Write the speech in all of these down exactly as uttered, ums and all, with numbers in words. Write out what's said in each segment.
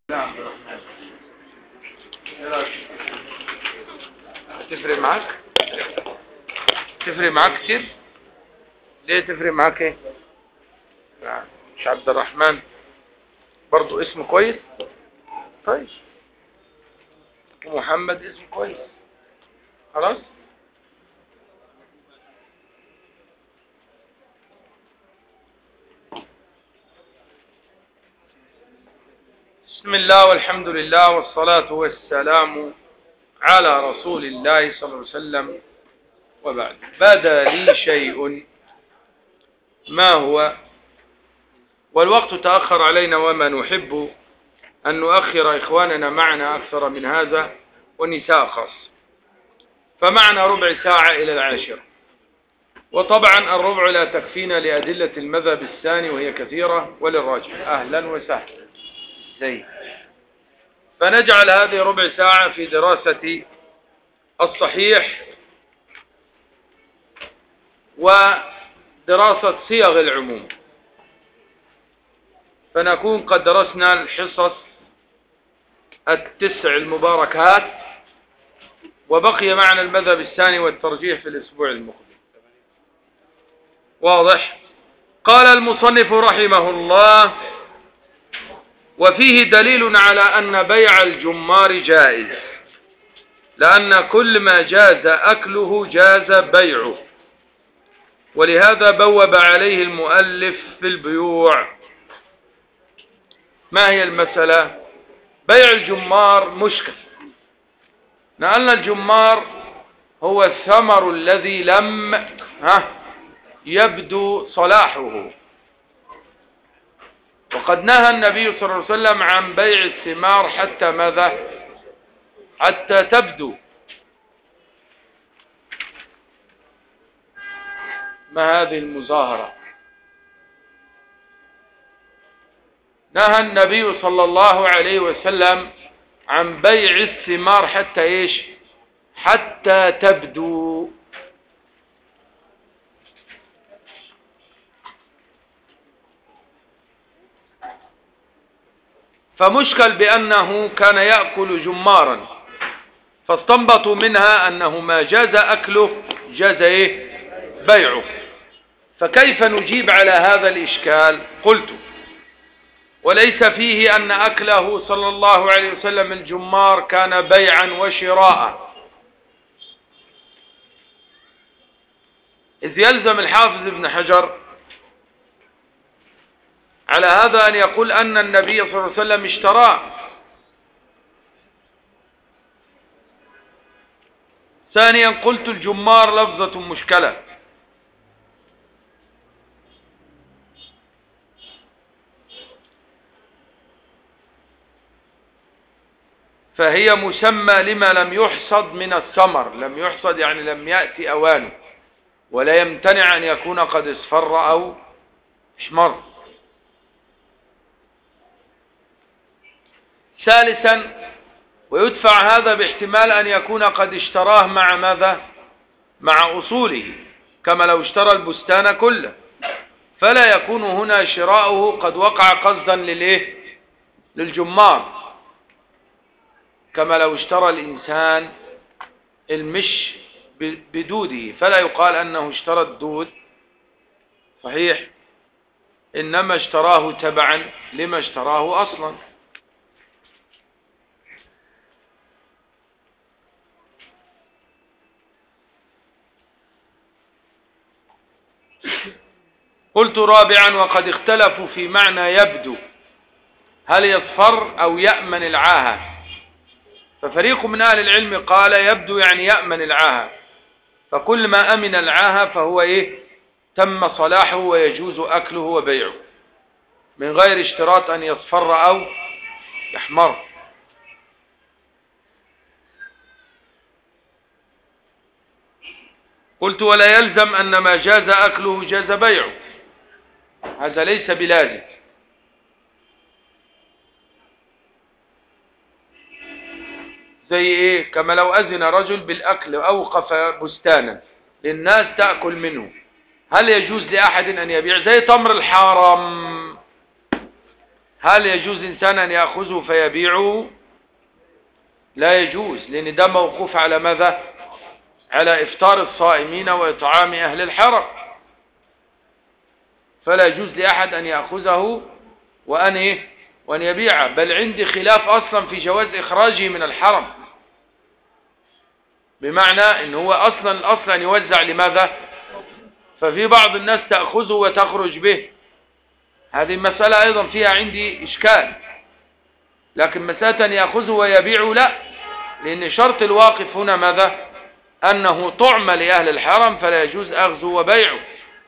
نعم. تفرق معاك تفرق معاك كتير. ليه تفرق معاك؟ ايه مش عبد الرحمن برضو اسم كويس؟ طيب محمد اسم كويس خلاص. بسم الله والحمد لله والصلاة والسلام على رسول الله صلى الله عليه وسلم، وبعد. بدا لي شيء، ما هو؟ والوقت تأخر علينا وما نحب أن نؤخر إخواننا معنا أكثر من هذا، والنساء خاص، فمعنا ربع ساعة إلى العاشرة، وطبعا الربع لا تكفينا لأدلة المذهب الثاني وهي كثيرة وللراجح. أهلا وسهلا. زي فنجعل هذه ربع ساعة في دراسة الصحيح ودراسة صيغ العموم، فنكون قد درسنا الحصص التسع المباركات، وبقي معنا المذهب الثاني والترجيح في الأسبوع المقبل. واضح؟ قال المصنف رحمه الله: وفيه دليل على أن بيع الجمار جائز، لأن كل ما جاز أكله جاز بيعه، ولهذا بوب عليه المؤلف في البيوع. ما هي المسألة؟ بيع الجمار مشكل، لأن الجمار هو الثمر الذي لم ها يبدو صلاحه، وقد نهى النبي صلى الله عليه وسلم عن بيع الثمار حتى ماذا؟ حتى تبدو. ما هذه المظاهرة؟ نهى النبي صلى الله عليه وسلم عن بيع الثمار حتى ايش؟ حتى تبدو. فمشكل بأنه كان يأكل جمارا، فاستنبطوا منها أنه ما جاز أكله جاز إيه؟ بيعه. فكيف نجيب على هذا الإشكال؟ قلت: وليس فيه أن أكله صلى الله عليه وسلم الجمار كان بيعا وشراء، إذ يلزم الحافظ ابن حجر على هذا أن يقول أن النبي صلى الله عليه وسلم اشتراه. ثانيا قلت: الجمار لفظة مشكلة، فهي مسمى لما لم يحصد من الثمر. لم يحصد يعني لم يأتي أوانه، ولا يمتنع أن يكون قد اصفر أو احمر. ثالثا ويدفع هذا باحتمال أن يكون قد اشتراه مع ماذا؟ مع أصوله، كما لو اشترى البستان كله، فلا يكون هنا شراؤه قد وقع قصدا للإيه؟ للجمار، كما لو اشترى الإنسان المش بدوده، فلا يقال أنه اشترى الدود صحيح، إنما اشتراه تبعا لما اشتراه أصلا. قلت: رابعا وقد اختلفوا في معنى يبدو، هل يصفر أو يأمن العاهة؟ ففريق من أهل العلم قال يبدو يعني يأمن العاهة، فكل ما أمن العاهة فهو إيه؟ تم صلاحه ويجوز أكله وبيعه من غير اشتراط أن يصفر أو يحمر. قلت: ولا يلزم أن ما جاز أكله جاز بيعه، هذا ليس بلازم. زي ايه؟ كما لو أذن رجل بالأكل أوقف بستانا للناس تأكل منه، هل يجوز لأحد أن يبيع؟ زي تمر الحرم، هل يجوز إنسان أن يأخذه فيبيعه؟ لا يجوز، لأن ده موقوف على ماذا؟ على إفطار الصائمين وإطعام أهل الحرم، فلا يجوز لأحد أن يأخذه وأن إيه؟ وأن يبيعه. بل عندي خلاف أصلا في جواز إخراجه من الحرم، بمعنى إن هو أصلا الأصل أن يوزع لماذا؟ ففي بعض الناس تأخذه وتخرج به، هذه المسألة أيضا فيها عندي إشكال. لكن مسألة أن يأخذه ويبيعه لا، لأن شرط الواقف هنا ماذا؟ أنه طعم لأهل الحرم، فلا يجوز أخذه وبيعه.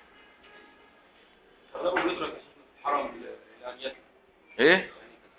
إيه؟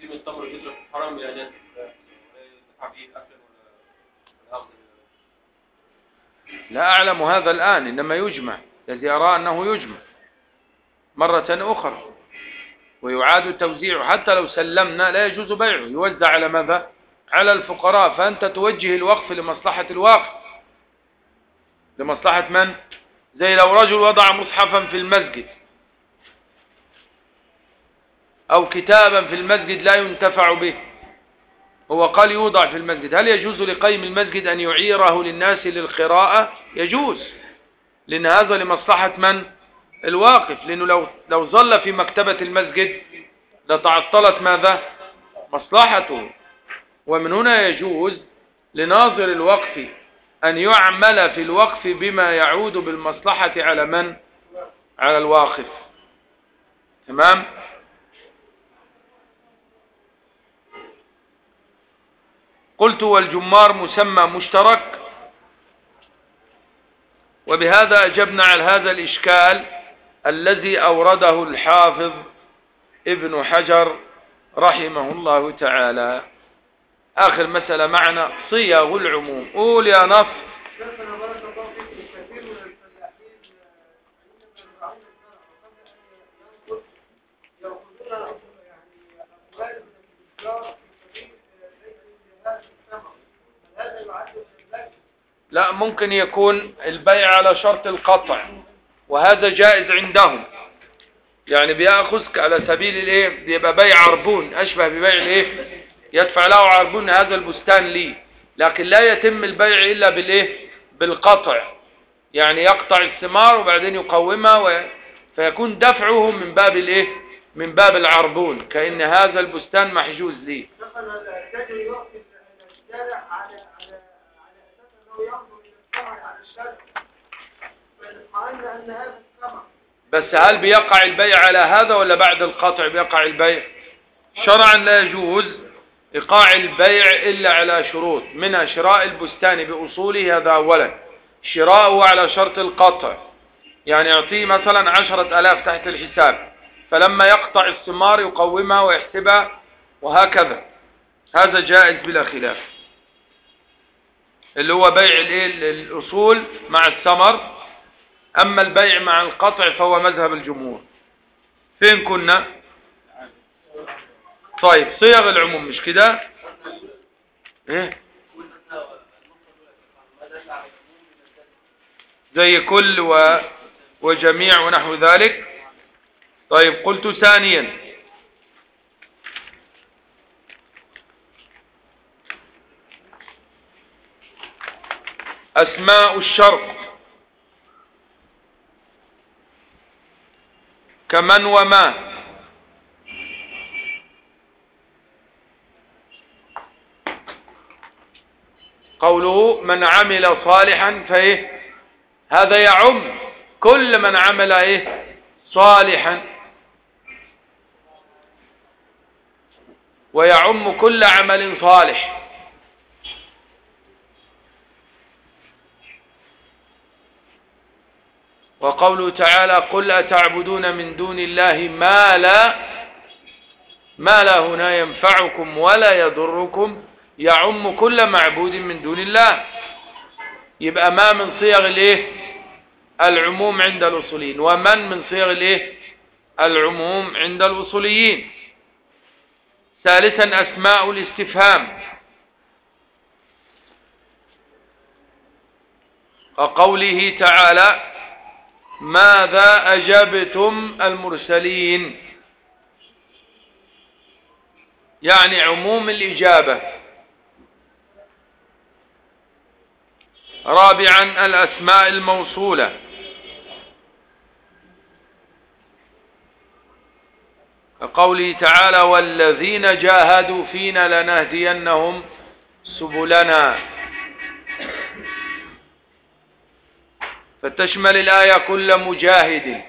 لا أعلم هذا الآن، إنما يجمع، الذي أرى أنه يجمع مرة أخرى ويعاد توزيعه. حتى لو سلمنا لا يجوز بيعه، يوزع على ماذا؟ على الفقراء. فأنت توجه الوقف لمصلحة الواقف، لمصلحة من؟ زي لو رجل وضع مصحفا في المسجد أو كتابا في المسجد لا ينتفع به، هو قال يوضع في المسجد، هل يجوز لقيم المسجد أن يعيره للناس للقراءة؟ يجوز، لأن هذا لمصلحة من؟ الواقف، لأنه لو لو ظل في مكتبة المسجد لتعطلت ماذا؟ مصلحته. ومن هنا يجوز لناظر الوقف أن يعمل في الوقف بما يعود بالمصلحة على من؟ على الواقف. تمام؟ قلت والجمار مسمى مشترك، وبهذا أجبنا على هذا الإشكال الذي أورده الحافظ ابن حجر رحمه الله تعالى. آخر مسألة معنا صيغ العموم. قول يا نصر. لا، ممكن يكون البيع على شرط القطع، وهذا جائز عندهم، يعني بيأخذك على سبيل الايه، بيبقى بيع عربون، اشبه ببيع الايه، يدفع له عربون هذا البستان لي، لكن لا يتم البيع الا بالايه، بالقطع، يعني يقطع الثمار وبعدين يقومها و... فيكون دفعه من باب الايه، من باب العربون، كأن هذا البستان محجوز لي. بس هل بيقع البيع على هذا ولا بعد القطع بيقع البيع؟ شرعا لا يجوز إيقاع البيع إلا على شروط، منها شراء البستان بأصوله، هذا أولا، شراؤه على شرط القطع، يعني يعطيه مثلا عشرة ألاف تحت الحساب، فلما يقطع الثمار يقومها ويحسبها وهكذا، هذا جائز بلا خلاف، اللي هو بيع الأصول مع الثمر. أما البيع مع القطع فهو مذهب الجمهور. فين كنا؟ طيب صيغ العموم مش كده؟ ايه؟ زي كل و... وجميع ونحو ذلك. طيب قلت ثانيا أسماء الشرط كمن وما، قوله من عمل صالحا فايه، هذا يعم كل من عمل ايه صالحا، ويعم كل عمل صالح. وقوله تعالى قل أتعبدون من دون الله ما لا ما لا هنا ينفعكم ولا يضركم، يعم كل معبود من دون الله. يبقى ما من صيغ الايه العموم عند الأصوليين، ومن من صيغ الايه العموم عند الأصوليين. ثالثا أسماء الاستفهام، وقوله تعالى ماذا أجبتم المرسلين، يعني عموم الإجابة. رابعا الأسماء الموصولة، قوله تعالى والذين جاهدوا فينا لنهدينهم سبلنا، فتشمل الآية كل مجاهد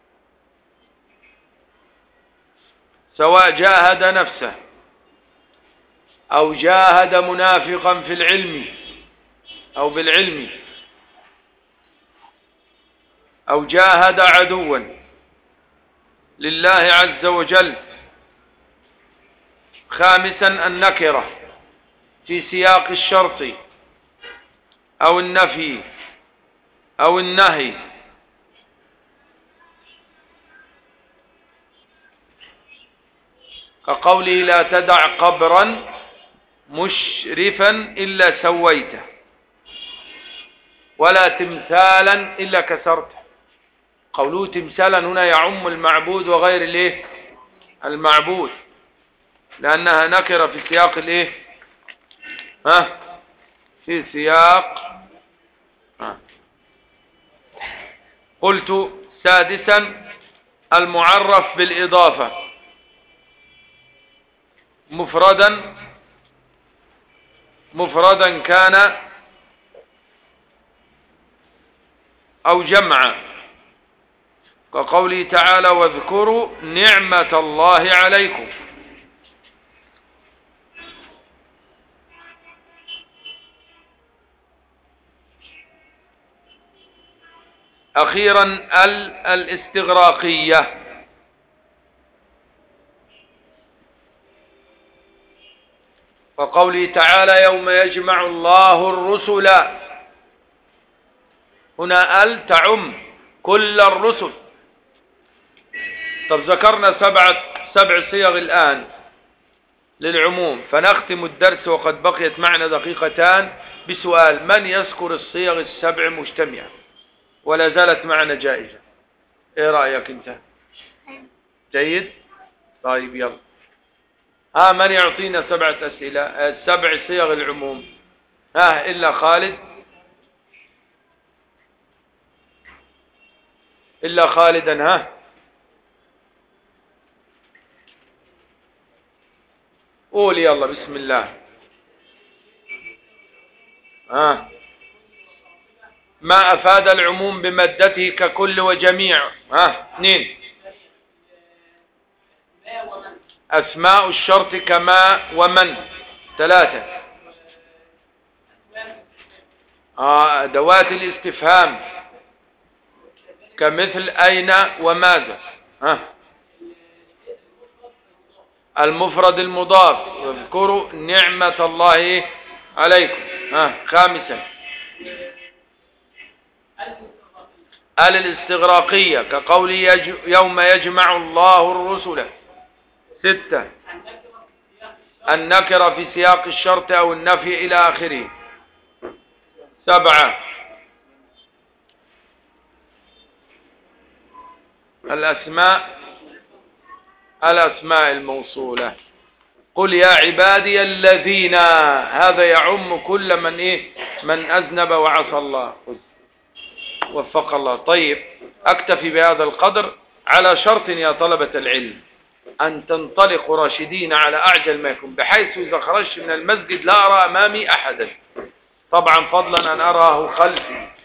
سواء جاهد نفسه أو جاهد منافقا في العلم أو بالعلم أو جاهد عدوا لله عز وجل. خامسا النكرة في سياق الشرط أو النفي أو النهي، كقوله لا تدع قبرا مشرفا إلا سويته ولا تمثالا إلا كسرته. قوله تمثالا هنا يعم المعبود وغير الايه المعبود، لأنها نكرة في سياق الايه ها في سياق ها. قلت سادسا المعرف بالإضافة مفردا مفردا كان أو جمعا، كقوله تعالى واذكروا نعمة الله عليكم. أخيرا ال الاستغراقية، وقوله تعالى يوم يجمع الله الرسل، هنا ال تعم كل الرسل. طب ذكرنا سبعة سبع صيغ الآن للعموم، فنختم الدرس وقد بقيت معنا دقيقتان بسؤال من يذكر الصيغ السبع مجتمعة؟ ولا زالت معنا جائزة. ايه رأيك انت؟ جيد؟ طيب يلا ها من يعطينا سبعة أسئلة سبع صيغ العموم؟ ها إلا خالد إلا خالدا. ها قول يلا بسم الله. ها ما أفاد العموم بمادته ككل وجميع. ها اثنين أسماء الشرط كما ومن. ثلاثة آه أدوات الاستفهام كمثل أين وماذا. ها المفرد المضاف واذكروا نعمة الله عليكم. ها خامسا ال الاستغراقية كقول يج... يوم يجمع الله الرسل. ستة النكرة في سياق الشرط أو النفي إلى آخره. سبعة الأسماء الأسماء الموصولة. قل يا عبادي الذين، هذا يعم كل من إيه من أذنب وعصى الله. وفق الله. طيب أكتفي بهذا القدر على شرط يا طلبة العلم أن تنطلقوا راشدين على أعجل ما يكون، بحيث إذا خرجت من المسجد لا أرى أمامي أحدا، طبعا فضلا أن أراه خلفي.